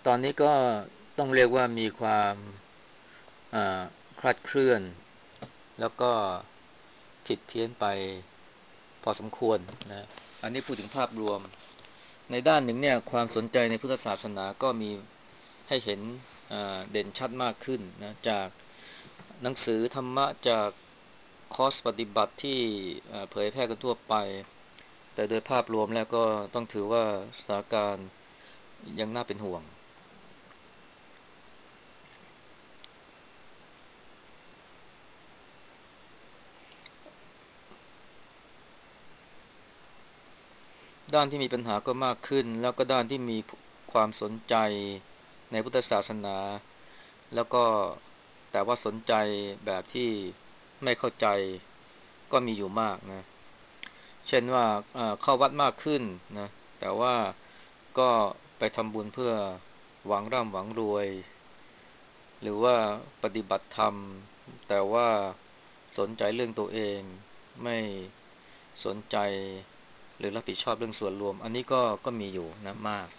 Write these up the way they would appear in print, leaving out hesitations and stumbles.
ตอนนี้ก็ต้องเรียกว่ามีความคลาดเคลื่อนแล้วก็ผิดเพี้ยนไปพอสมควรนะอันนี้พูดถึงภาพรวมในด้านหนึ่งเนี่ยความสนใจในพุทธศาสนาก็มีให้เห็นเด่นชัดมากขึ้นนะจากหนังสือธรรมะจากคอร์สปฏิบัติที่เผยแพร่กันทั่วไปแต่โดยภาพรวมแล้วก็ต้องถือว่าสถานการณ์ยังน่าเป็นห่วง ด้านที่มีปัญหาก็มากขึ้นแล้วก็ด้านที่มีความสนใจในพุทธศาสนาแล้วก็แต่ว่าสนใจแบบที่ไม่เข้าใจก็มีอยู่มากนะเช่นว่าเข้าวัดมากขึ้นนะแต่ว่าก็ไปทำบุญเพื่อหวังร่ำหวังรวยหรือว่าปฏิบัติธรรมแต่ว่าสนใจเรื่องตัวเองไม่สนใจหรือรับผิดชอบเรื่องส่วนรวมอันนี้ก็มีอยู่นะมาก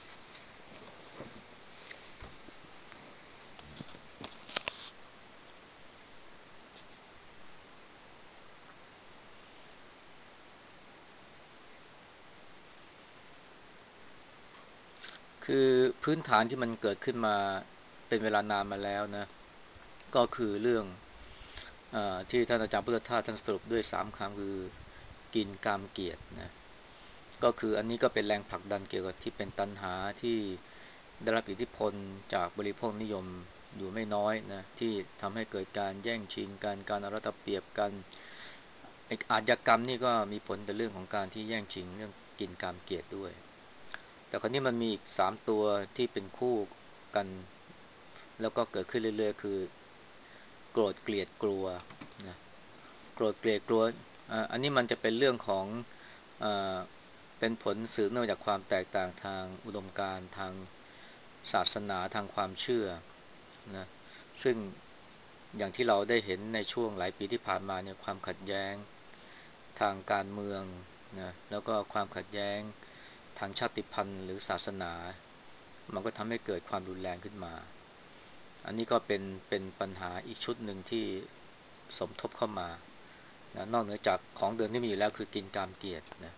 คือพื้นฐานที่มันเกิดขึ้นมาเป็นเวลานานมาแล้วนะก็คือเรื่องที่ท่านอาจารย์พุทธทาสท่านสรุปด้วย3 คำคือกินกามเกียรตินะก็คืออันนี้ก็เป็นแรงผลักดันเกี่ยวกับที่เป็นตัณหาที่ได้รับอิทธิพลจากบริโภคนิยมอยู่ไม่น้อยนะที่ทำให้เกิดการแย่งชิงกันการเอารัดเอาเปรียบกันอาชญากรรมนี่ก็มีผลแต่เรื่องของการที่แย่งชิงเรื่องกินกามเกียรติด้วยแต่คราวนี้มันมีอีก3 ตัวที่เป็นคู่กันแล้วก็เกิดขึ้นเรื่อยๆคือโกรธเกลียดกลัวนะโกรธเกลียดกลัวอันนี้มันจะเป็นเรื่องของอ่าเป็นผลสืบเนื่องจากความแตกต่างทางอุดมการณ์ทางศาสนาทางความเชื่อนะซึ่งอย่างที่เราได้เห็นในช่วงหลายปีที่ผ่านมาเนี่ยความขัดแย้งทางการเมืองนะแล้วก็ความขัดแย้งทางชาติพันธุ์หรือศาสนามันก็ทำให้เกิดความรุนแรงขึ้นมาอันนี้ก็เป็นปัญหาอีกชุดหนึ่งที่สมทบเข้ามานะนอกเหนือจากของเดิมที่มีอยู่แล้วคือกินกามเกียรตินะ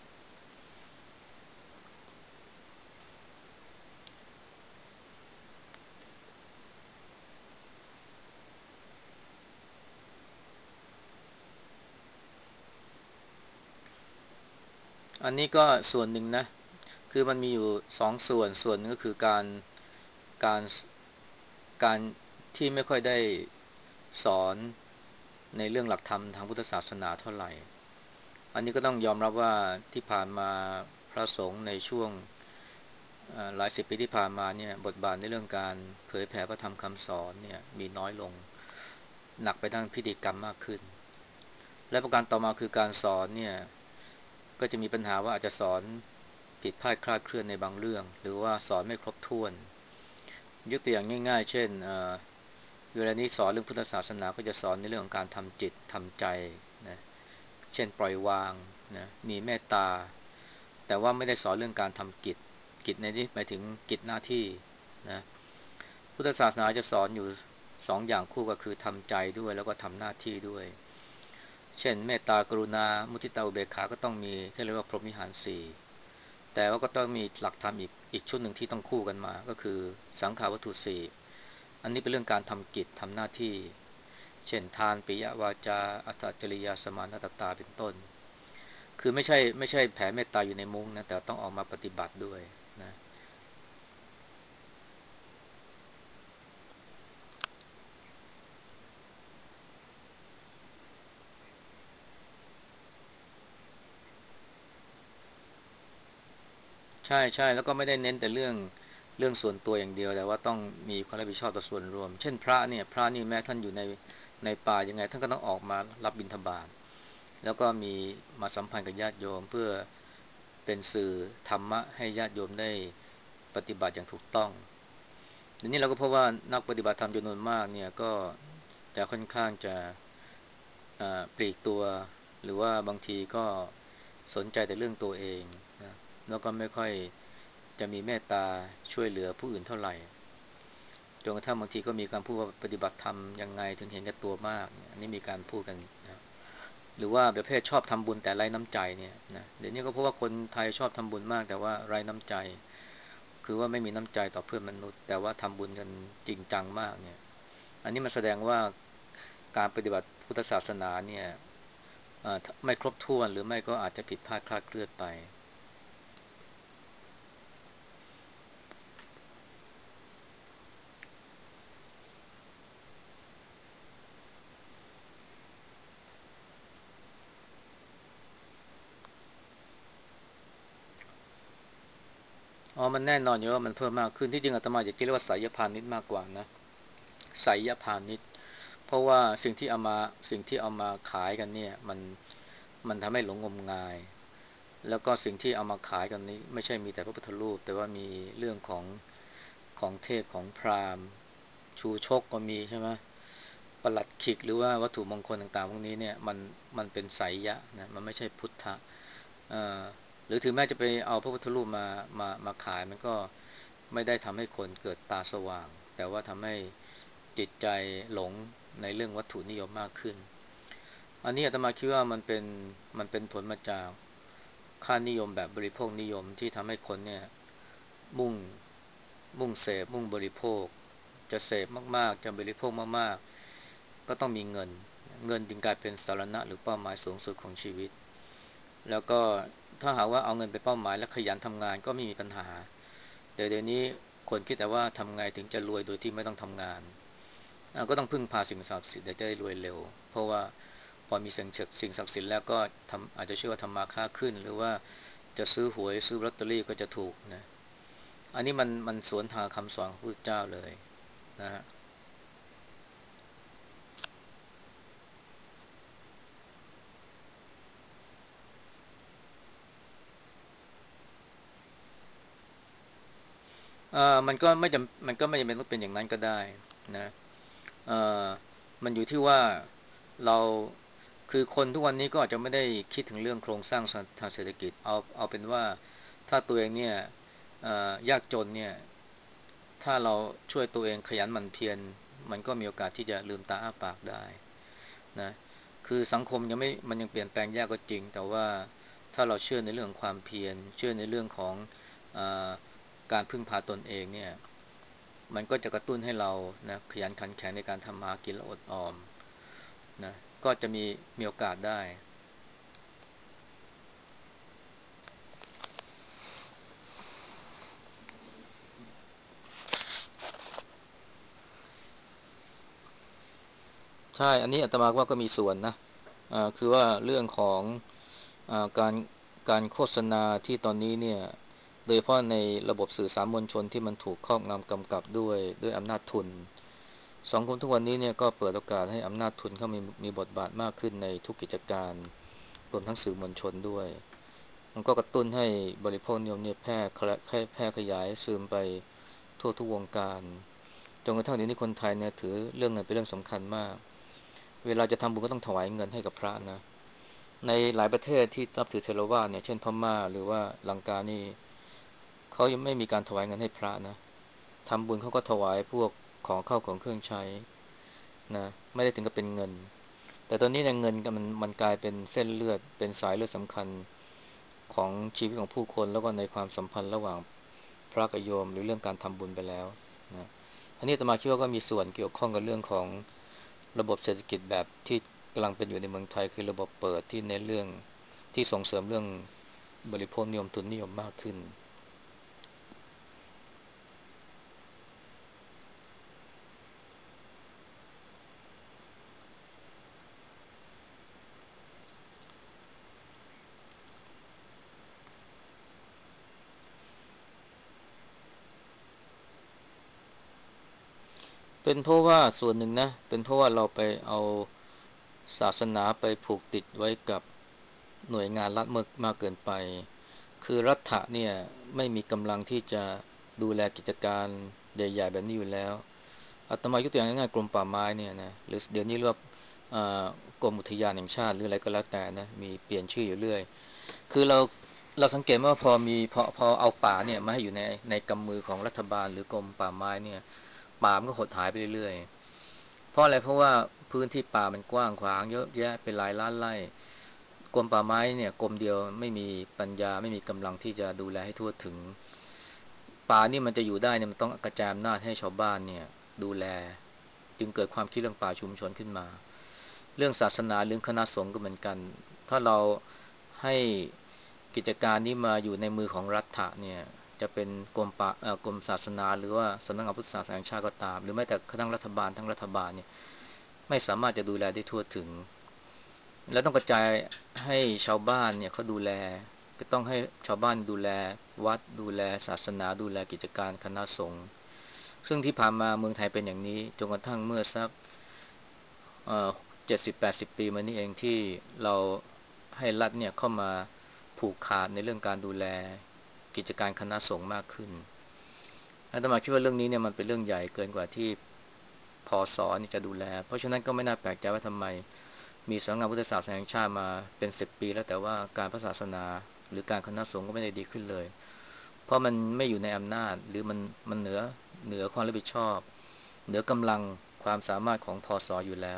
อันนี้ก็ส่วนหนึ่งนะคือมันมีอยู่2 ส่วนนึงก็คือการการที่ไม่ค่อยได้สอนในเรื่องหลักธรรมทางพุทธศาสนาเท่าไหร่อันนี้ก็ต้องยอมรับว่าที่ผ่านมาพระสงฆ์ในช่วงหลายสิบปีที่ผ่านมาเนี่ยบทบาทในเรื่องการเผยแผ่พระธรรมคำสอนเนี่ยมีน้อยลงหนักไปทางพิธีกรรมมากขึ้นและประการต่อมาคือการสอนเนี่ยก็จะมีปัญหาว่าอาจจะสอนผิดพลาดคลาดเคลื่อนในบางเรื่องหรือว่าสอนไม่ครบถ้วนยกตัวอย่างง่ายๆเช่นเวลานี้สอนเรื่องพุทธศาสนาก็จะสอนในเรื่องของการทำจิตทำใจนะเช่นปล่อยวางนะมีเมตตาแต่ว่าไม่ได้สอนเรื่องการทำกิจในนี้หมายถึงกิจหน้าที่นะพุทธศาสนาจะสอนอยู่2 อย่างคู่ก็คือทำใจด้วยแล้วก็ทำหน้าที่ด้วยเช่นเมตตากรุณามุทิตาอุเบกขาก็ต้องมีที่เรียกว่าพรหมวิหารสี่แต่ว่าก็ต้องมีหลักธรรมอีกชุดหนึ่งที่ต้องคู่กันมาก็คือสังขาวัตถุสี่อันนี้เป็นเรื่องการทำกิจทำหน้าที่เช่นทานปิยวาจาอัตตจริยาสมานตตาเป็นต้นคือไม่ใช่แผ่เมตตาอยู่ในมุ้งนะแต่ต้องออกมาปฏิบัติด้วยนะ ใช่ใช่แล้วก็ไม่ได้เน้นแต่เรื่องส่วนตัวอย่างเดียวแต่ว่าต้องมีความรับผิดชอบต่อส่วนรวมเช่นพระเนี่ยพระนี่แม้ท่านอยู่ในป่ายังไงท่านก็ต้องออกมารับบิณฑบาตแล้วก็มีมาสัมพันธ์กับญาติโยมเพื่อเป็นสื่อธรรมะให้ญาติโยมได้ปฏิบัติอย่างถูกต้องทีนี้เราก็พบว่านักปฏิบัติธรรมจำนวนมากเนี่ยก็จะค่อนข้างจะปลีกตัวหรือว่าบางทีก็สนใจแต่เรื่องตัวเองนะแล้วก็ไม่ค่อยจะมีเมตตาช่วยเหลือผู้อื่นเท่าไหร่จนกระทั่งบางทีก็มีการพูดว่าปฏิบัติธรรมยังไงถึงเห็นแก่ตัวมากอันนี้มีการพูดกันนะหรือว่าประเภทชอบทำบุญแต่ไร้น้ำใจเนี่ยนะเดี๋ยวนี้ก็เพราะว่าคนไทยชอบทำบุญมากแต่ว่าไร้น้ำใจคือว่าไม่มีน้ำใจต่อเพื่อนมนุษย์แต่ว่าทำบุญกันจริงจังมากเนี่ยอันนี้มันแสดงว่าการปฏิบัติพุทธศาสนาเนี่ยไม่ครบถ้วนหรือไม่ก็อาจจะผิดพลาดคลาดเคลื่อนไป อ๋อมันแน่นอนอยู่ว่ามันเพิ่มมากขึ้นที่จริงอาตมาอยากจะเรียกว่าไสยพานิชมากกว่านะไสยพานิชเพราะว่าสิ่งที่เอามาขายกันเนี่ยมันทำให้หลงงมงายแล้วก็สิ่งที่เอามาขายกันนี้ไม่ใช่มีแต่พระพุทธรูปแต่ว่ามีเรื่องของเทพของพราหมณ์ชูชกก็มีใช่ไหมประหลัดขิกหรือว่าวัตถุมงคลต่างๆพวกนี้เนี่ยมันเป็นไสยะนะมันไม่ใช่พุทธะเอ่อหรือถึงแม้จะไปเอาพระพุทธรูปมาขายมันก็ไม่ได้ทำให้คนเกิดตาสว่างแต่ว่าทำให้จิตใจหลงในเรื่องวัตถุนิยมมากขึ้นอันนี้อาตมาคิดว่ามันเป็นผลมาจากค่านิยมแบบบริโภคนิยมที่ทำให้คนเนี่ยมุ่งมุ่งเสพมุ่งบริโภคจะเสพมากๆจะบริโภคมากๆก็ต้องมีเงินจึงกลายเป็นสาระหรือเป้าหมายสูงสุดของชีวิตแล้วก็ถ้าหากว่าเอาเงินเป็นเป้าหมายและขยันทำงานก็ไม่มีปัญหาแต่เดี๋ยวนี้คนคิดแต่ว่าทำไงถึงจะรวยโดยที่ไม่ต้องทำงานก็ต้องพึ่งพาสิ่งศักดิ์สิทธิ์เดี๋ยวจะได้รวยเร็วเพราะว่าพอมีสิ่งศักดิ์สิทธิ์แล้วก็อาจจะเชื่อว่าทำมาค้าขึ้นหรือว่าจะซื้อหวยซื้อลอตเตอรี่ก็จะถูกนะอันนี้มันสวนทางคำสอนของพระพุทธเจ้าเลยนะฮะมันก็ไม่จำเป็นต้องเป็นอย่างนั้นก็ได้นะเอ่อมันอยู่ที่ว่าเราคือคนทุกวันนี้ก็อาจจะไม่ได้คิดถึงเรื่องโครงสร้างทางเศรษฐกิจเอาเป็นว่าถ้าตัวเองเนี่ยยากจนเนี่ยถ้าเราช่วยตัวเองขยันหมั่นเพียรมันก็มีโอกาสที่จะลืมตาอ้าปากได้นะคือสังคมมันยังเปลี่ยนแปลงยากก็จริงแต่ว่าถ้าเราเชื่อในเรื่องของความเพียรเชื่อในเรื่องของอาการพึ่งพาตนเองเนี่ยมันก็จะกระตุ้นให้เรานะขยันขันแข็งในการทำมาหากินและอดออมนะก็จะมีโอกาสได้ ใช่อันนี้อาตมาว่าก็มีส่วนนะคือว่าเรื่องของการโฆษณาที่ตอนนี้เนี่ยโดยเฉพาะในระบบสื่อสารมวลชนที่มันถูกครอบงำกำกับด้วยอำนาจทุนสังคมทุกวันนี้เนี่ยก็เปิดโอกาสให้อำนาจทุนเข้ามีบทบาทมากขึ้นในทุกกิจการรวมทั้งสื่อมวลชนด้วยมันก็กระตุ้นให้บริโภคนิยมเนี่ยแพร่ขยายซึมไปทั่วทุกวงการจนกระทั่งเดี๋ยวนี้คนไทยเนี่ยถือเรื่องเงินเป็นเรื่องสำคัญมาก เวลาจะทำบุญก็ต้องถวายเงินให้กับพระนะในหลายประเทศที่นับถือเทรวาสเนี่ยเช่นพม่าหรือว่าลังกานี่เขายังไม่มีการถวายเงินให้พระนะทำบุญเขาก็ถวายพวกของเข้าของเครื่องใช้นะไม่ได้ถึงกับเป็นเงินแต่ตอนนี้เนี่ยเงินมันกลายเป็นเส้นเลือดเป็นสายเลือดสำคัญของชีวิตของผู้คนแล้วก็ในความสัมพันธ์ระหว่างพระกับโยมหรือเรื่องการทำบุญไปแล้วนะอันนี้อาตมาคิดว่าก็มีส่วนเกี่ยวข้องกับเรื่องของ ระบบเศรษฐกิจแบบที่กำลังเป็นอยู่ในเมืองไทยคือระบบเปิดที่เน้นเรื่องที่ส่งเสริมเรื่องบริโภคนิยมทุนนิยมมากขึ้นเป็นเพราะว่าส่วนหนึ่งนะเป็นเพราะว่าเราไปเอาศาสนาไปผูกติดไว้กับหน่วยงานรัฐมากเกินไปคือรัฐะเนี่ยไม่มีกำลังที่จะดูแลกิจการใหญ่ๆแบบนี้อยู่แล้วอาตมายกตัวอย่างง่ายๆกรมป่าไม้เนี่ยนะหรือเดี๋ยวนี้เรียกกรมอุทยานแห่งชาติหรืออะไรก็แล้วแต่นะมีเปลี่ยนชื่ออยู่เรื่อยคือเราเราสังเกตว่าพอเอาป่าเนี่ยมาให้อยู่ในกำมือของรัฐบาลหรือกรมป่าไม้เนี่ยป่ามันก็หดหายไปเรื่อยๆเพราะอะไรเพราะว่าพื้นที่ป่ามันกว้างขวางเยอะแยะเป็นหลายล้านไร่กรมป่าไม้เนี่ยกรมเดียวไม่มีปัญญาไม่มีกำลังที่จะดูแลให้ทั่วถึงป่านี่มันจะอยู่ได้เนี่ยมันต้องกระจายอำนาจให้ชาวบ้านเนี่ยดูแลจึงเกิดความคิดเรื่องป่าชุมชนขึ้นมาเรื่องศาสนาเรื่องคณะสงฆ์ก็เหมือนกันถ้าเราให้กิจการนี้มาอยู่ในมือของรัฐะเนี่ยจะเป็นกรมศาสนาหรือว่าสำนักงานพุทธศาสนาแห่งชาติก็ตามหรือแม้แต่ทั้งรัฐบาลทั้งรัฐบาลเนี่ยไม่สามารถจะดูแลได้ทั่วถึงและต้องกระจายให้ชาวบ้านเนี่ยเขาดูแลก็ต้องให้ชาวบ้านดูแลวัดดูแลศาสนาดูแลกิจการคณะสงฆ์ซึ่งที่ผ่านมาเมืองไทยเป็นอย่างนี้จนกระทั่งเมื่อสัก70-80 ปีมานี้เองที่เราให้รัฐเนี่ยเข้ามาผูกขาดในเรื่องการดูแลกิจการคณะสงฆ์มากขึ้นอาตมาคิดว่าเรื่องนี้เนี่ยมันเป็นเรื่องใหญ่เกินกว่าที่พศนี่จะดูแลเพราะฉะนั้นก็ไม่น่าแปลกใจว่าทำไมมีสำนักงานพุทธศาสนาแห่งชาติมาเป็น10 ปีแล้วแต่ว่าการพระศาสนาหรือการคณะสงฆ์ก็ไม่ได้ดีขึ้นเลยเพราะมันไม่อยู่ในอำนาจหรือมันเหนือความรับผิดชอบเหนือกำลังความสามารถของพศอยู่แล้ว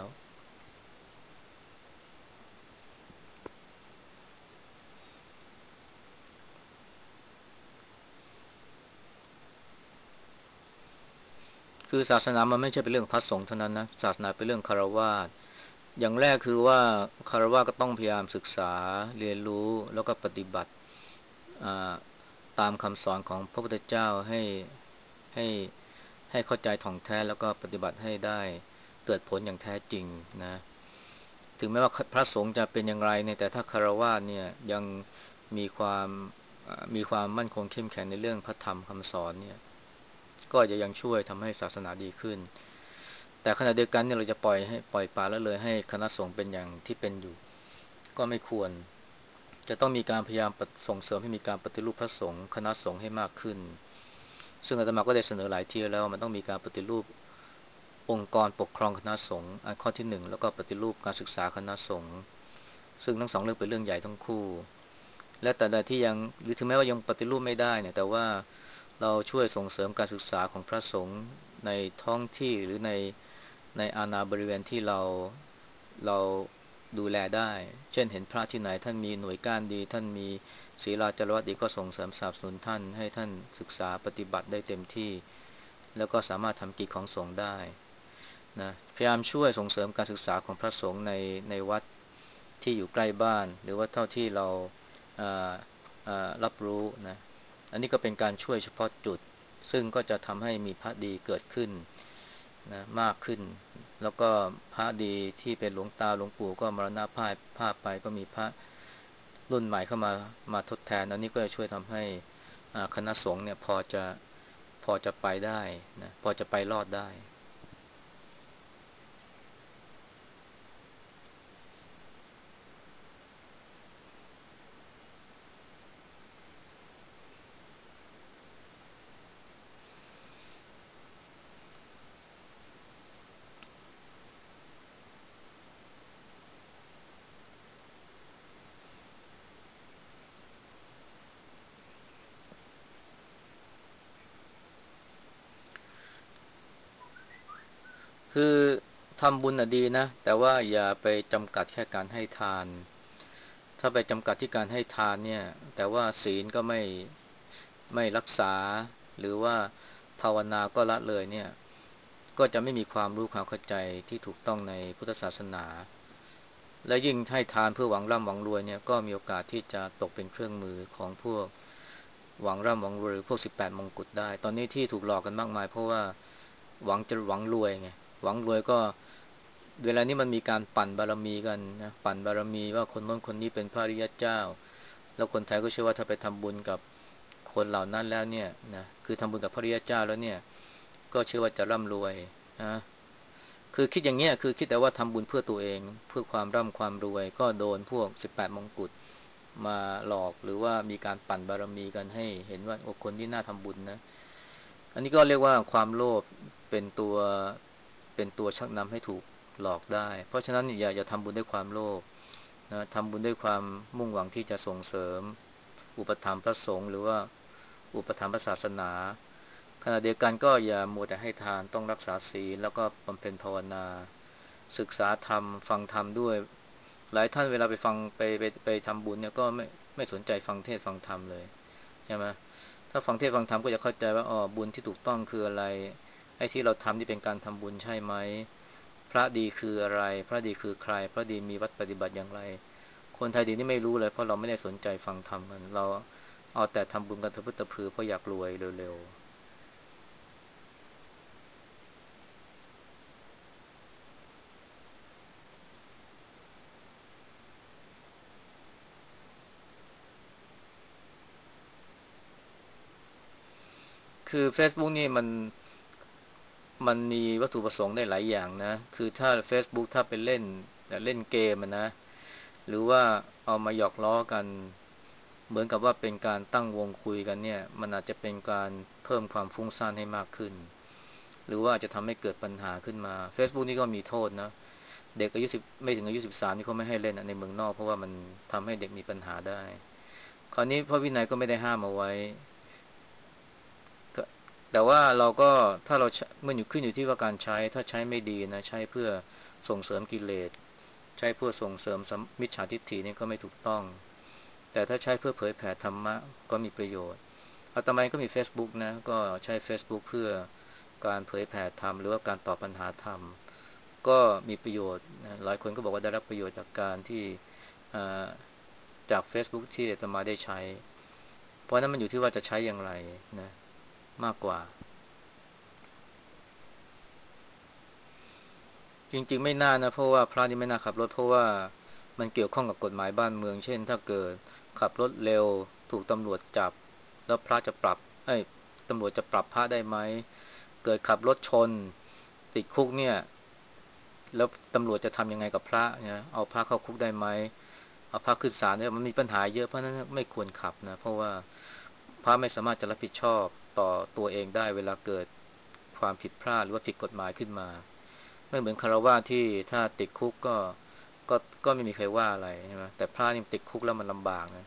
คือศาสนามันไม่ใช่เป็นเรื่องพระสงฆ์เท่านั้นนะศาสนาเป็นเรื่องคารวะอย่างแรกคือว่าคารวะก็ต้องพยายามศึกษาเรียนรู้แล้วก็ปฏิบัติอ่าตามคำสอนของพระพุทธเจ้าให้ให้เข้าใจถ่องแท้แล้วก็ปฏิบัติให้ได้เกิดผลอย่างแท้จริงนะถึงแม้ว่าพระสงฆ์จะเป็นอย่างไรเนี่ยแต่ถ้าคารวะเนี่ยยังมีความมีความมั่นคงเข้มแข็งในเรื่องพระธรรมคำสอนเนี่ยก็จะยังช่วยทำให้ศาสนาดีขึ้น แต่ขณะเดียวกันเนี่ยเราจะปล่อยปละละเลยให้คณะสงฆ์เป็นอย่างที่เป็นอยู่ก็ไม่ควรจะต้องมีการพยายามส่งเสริมให้มีการปฏิรูปพระสงฆ์คณะสงฆ์ให้มากขึ้นซึ่งอาตมาก็ได้เสนอหลายทีแล้วว่ามันต้องมีการปฏิรูปองค์กรปกครองคณะสงฆ์อันข้อที่หนึ่งแล้วก็ปฏิรูปการศึกษาคณะสงฆ์ซึ่งทั้งสองเรื่องเป็นเรื่องใหญ่ทั้งคู่และแต่ใดที่ยังหรือถึงแม้ว่ายังปฏิรูปไม่ได้เนี่ยแต่ว่าเราช่วยส่งเสริมการศึกษาของพระสงฆ์ในท้องที่หรือในอาณาบริเวณที่เราดูแลได้ เช่นเห็นพระที่ไหนท่านมีหน่วยก้านดีท่านมีศีลาจารวัตดีก็ส่งเสริมสนับสนุนท่านให้ท่านศึกษาปฏิบัติได้เต็มที่แล้วก็สามารถทำกิจของสงฆ์ได้นะพยายามช่วยส่งเสริมการศึกษาของพระสงฆ์ในวัดที่อยู่ใกล้บ้านหรือว่าเท่าที่เราอ่ารับรู้นะอันนี้ก็เป็นการช่วยเฉพาะจุดซึ่งก็จะทำให้มีพระดีเกิดขึ้นนะมากขึ้นแล้วก็พระดีที่เป็นหลวงตาหลวงปู่ก็มรณภาพไปก็มีพระรุ่นใหม่เข้ามาทดแทนอันนี้ก็จะช่วยทำให้คณะสงฆ์เนี่ยพอจะไปได้นะพอจะไปรอดได้คือทำบุญอ่ะดีนะแต่ว่าอย่าไปจำกัดแค่การให้ทานถ้าไปจำกัดที่การให้ทานเนี่ยแต่ว่าศีลก็ไม่รักษาหรือว่าภาวนาก็ละเลยเนี่ยก็จะไม่มีความรู้ความเข้าใจที่ถูกต้องในพุทธศาสนาและยิ่งให้ทานเพื่อหวังร่ำหวังรวยเนี่ยก็มีโอกาสที่จะตกเป็นเครื่องมือของพวกหวังร่ำหวังรวยหรือพวก18 มงกุฎได้ตอนนี้ที่ถูกหลอกกันมากมายเพราะว่าหวังรวยไงหวังรวยก็เวลานี้มันมีการปั่นบารมีกันนะปั่นบารมีว่าคนโน้นคนนี้เป็นพระอริยเจ้าแล้วคนไทยก็เชื่อว่าถ้าไปทำบุญกับคนเหล่านั้นแล้วเนี่ยนะคือทำบุญกับพระอริยเจ้าแล้วเนี่ยก็เชื่อว่าจะร่ำรวยนะคือคิดอย่างเงี้ยคือคิดแต่ว่าทำบุญเพื่อตัวเองเพื่อความร่ำความรวยก็โดนพวก18 มงกุฎมาหลอกหรือว่ามีการปั่นบารมีกันให้เห็นว่าโอ้คนที่น่าทำบุญนะอันนี้ก็เรียกว่าความโลภเป็นตัวเป็นตัวชักนำให้ถูกหลอกได้เพราะฉะนั้นอย่าทำบุญด้วยความโลภนะทำบุญด้วยความมุ่งหวังที่จะส่งเสริมอุปถัมภ์พระสงฆ์หรือว่าอุปถัมภ์พระศาสนาขณะเดียวกันก็อย่ามัวแต่ให้ทานต้องรักษาศีลแล้วก็บำเพ็ญภาวนาศึกษาธรรมฟังธรรมด้วยหลายท่านเวลาไปฟังไปทำบุญเนี่ยก็ไม่สนใจฟังเทศน์ฟังธรรมเลยใช่ไหมถ้าฟังเทศน์ฟังธรรมก็จะเข้าใจว่าอ๋อบุญที่ถูกต้องคืออะไรไอ้ที่เราทำนี่เป็นการทำบุญใช่ไหมพระดีคืออะไรพระดีคือใครพระดีมีวัดปฏิบัติอย่างไรคนไทยดีนี่ไม่รู้เลยเพราะเราไม่ได้สนใจฟังธรรมกันเราเอาแต่ทำบุญกันทะพึตะพือเพราะอยากรวยเร็วๆคือ Facebook นี่มันมีวัตถุประสงค์ได้หลายอย่างนะคือถ้า Facebook ถ้าเป็นเล่นเกมนะหรือว่าเอามาหยอกล้อกันเหมือนกับว่าเป็นการตั้งวงคุยกันเนี่ยมันอาจจะเป็นการเพิ่มความฟุ้งซ่านให้มากขึ้นหรือว่าอาจจะทำให้เกิดปัญหาขึ้นมา Facebook นี่ก็มีโทษนะเด็กอายุ10ไม่ถึงอายุ13นี่เขาไม่ให้เล่นในเมืองนอกเพราะว่ามันทำให้เด็กมีปัญหาได้คราวนี้พระวินัยก็ไม่ได้ห้ามเอาไว้ ก็แต่ว่าเราก็ถ้าเรามันอยู่ขึ้นอยู่ที่ว่าการใช้ถ้าใช้ไม่ดีนะใช้เพื่อส่งเสริมกิเลสใช้เพื่อส่งเสริมมิจฉาทิฏฐินี่ก็ไม่ถูกต้องแต่ถ้าใช้เพื่อเผยแผ่ธรรมะก็มีประโยชน์อาตมาก็มี Facebook นะก็ใช้ Facebook เพื่อการเผยแผ่ธรรมหรือว่าการตอบปัญหาธรรมก็มีประโยชน์นะหลายคนก็บอกว่าได้รับประโยชน์จากการที่จาก Facebook ที่อาตมาได้ใช้เพราะนั้นมันอยู่ที่ว่าจะใช้อย่างไรนะมากกว่า จริงๆไม่น่านะเพราะว่าพระนี่ไม่น่าขับรถเพราะว่ามันเกี่ยวข้องกับกฎหมายบ้านเมืองเช่นถ้าเกิดขับรถเร็วถูกตำรวจจับแล้วพระจะปรับเอ้ยตำรวจจะปรับพระได้ไหมเกิดขับรถชนติดคุกเนี่ยแล้วตำรวจจะทำยังไงกับพระเนี่ยเอาพระเข้าคุกได้ไหมเอาพระขึ้นศาลเนี่ยมันมีปัญหาเยอะเพราะฉะนั้นไม่ควรขับนะเพราะว่าพระไม่สามารถจะรับผิดชอบต่อตัวเองได้เวลาเกิดความผิดพลาดหรือว่าผิดกฎหมายขึ้นมา ไม่เหมือนคารวะที่ถ้าติดคุกก็ก็ไม่มีใครว่าอะไรใช่ไหมแต่พระนี่ติดคุกแล้วมันลำบากนะ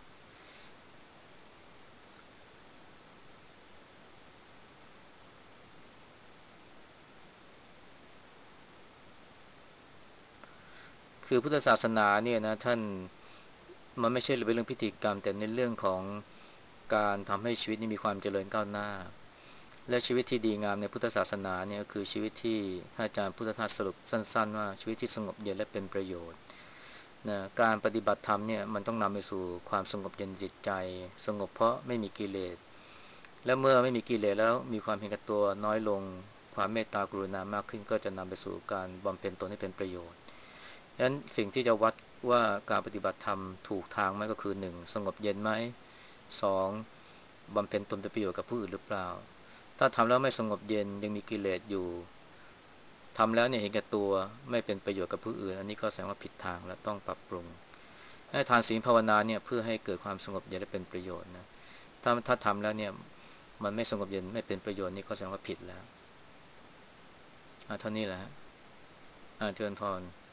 คือพุทธศาสนาเนี่ยนะท่านมันไม่ใช่เป็นเรื่องพิธีกรรมแต่ในเรื่องของการทำให้ชีวิตนี้มีความเจริญก้าวหน้าและชีวิตที่ดีงามในพุทธศาสนาเนี่ยคือชีวิตที่ถ้าอาจารย์พุทธทาสสรุปสั้นๆว่าชีวิตที่สงบเย็นและเป็นประโยชน์นะการปฏิบัติธรรมเนี่ยมันต้องนำไปสู่ความสงบเย็นจิตใจสงบเพราะไม่มีกิเลส แล้วเมื่อไม่มีกิเลสแล้วมีความเห็นแก่ตัวน้อยลงความเมตตากรุณามากขึ้นก็จะนำไปสู่การบำเพ็ญตนให้เป็นประโยชน์ดังนั้นสิ่งที่จะวัดว่าการปฏิบัติธรรมถูกทางไหมก็คือ1สงบเย็นไหม2บำเพ็ญตนเป็นประโยชน์กับผู้อื่นหรือเปล่าถ้าทำแล้วไม่สงบเย็นยังมีกิเลสอยู่ทำแล้วเนี่ยเห็นแก่ตัวไม่เป็นประโยชน์กับผู้อื่นอันนี้ก็แสดงว่าผิดทางและต้องปรับปรุงให้ทานศีลภาวนาเนี่ยเพื่อให้เกิดความสงบเย็นและเป็นประโยชน์นะถ้าทำแล้วเนี่ยมันไม่สงบเย็นไม่เป็นประโยชน์นี่ก็แสดงว่าผิดแล้วเท่านี้แหละฮะเจริญพร